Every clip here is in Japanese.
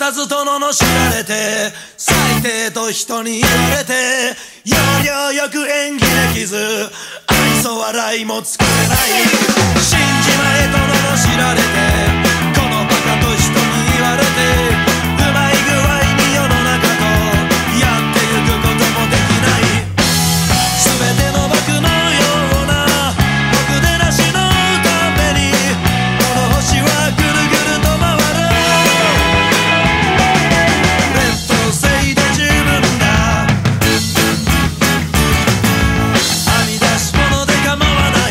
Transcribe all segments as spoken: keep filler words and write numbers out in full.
たずと罵られて、最低と人に言われて、要領よく演技できず、愛想笑いも作れない。死んじまえと罵られて、このバカと人に言われて、うまい具合に世の中とやってゆくこともできない。全ての僕のような僕でなしのために、この星はぐるぐると回る。劣等生で十分だ。はみ出し物で構わない。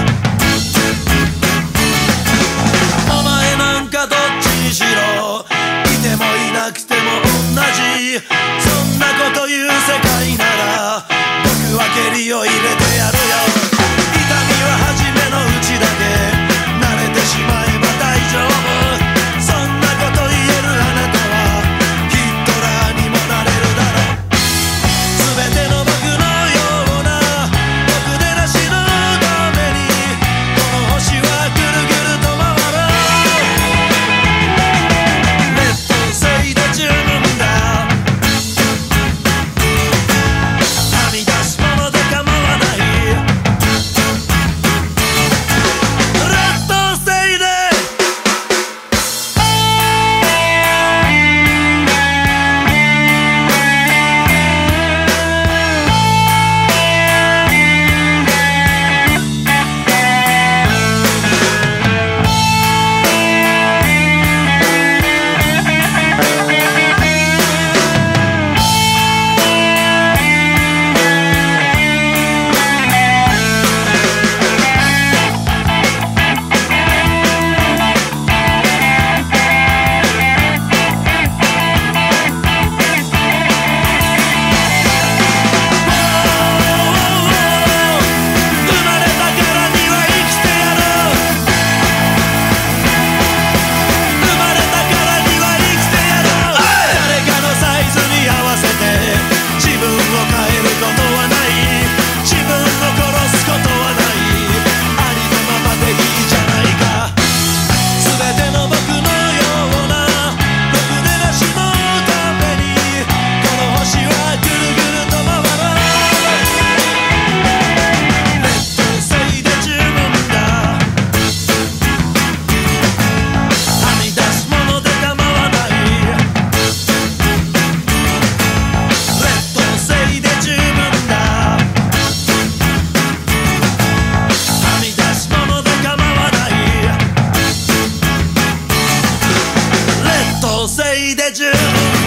お前なんかどっちにしろ、いてもいなくても同じ。そんなこと言う世界なら僕は蹴りを入れてやるよ。痛みは初めのうちだけ、慣れてしまえば大丈夫。そんなこと言えるあなたはヒットラーにもなれるだろう。全ての僕のような僕でなしのために、この星はぐるぐると回る。劣等生で十分だ。はみ出し物で構わない。劣等生でで十分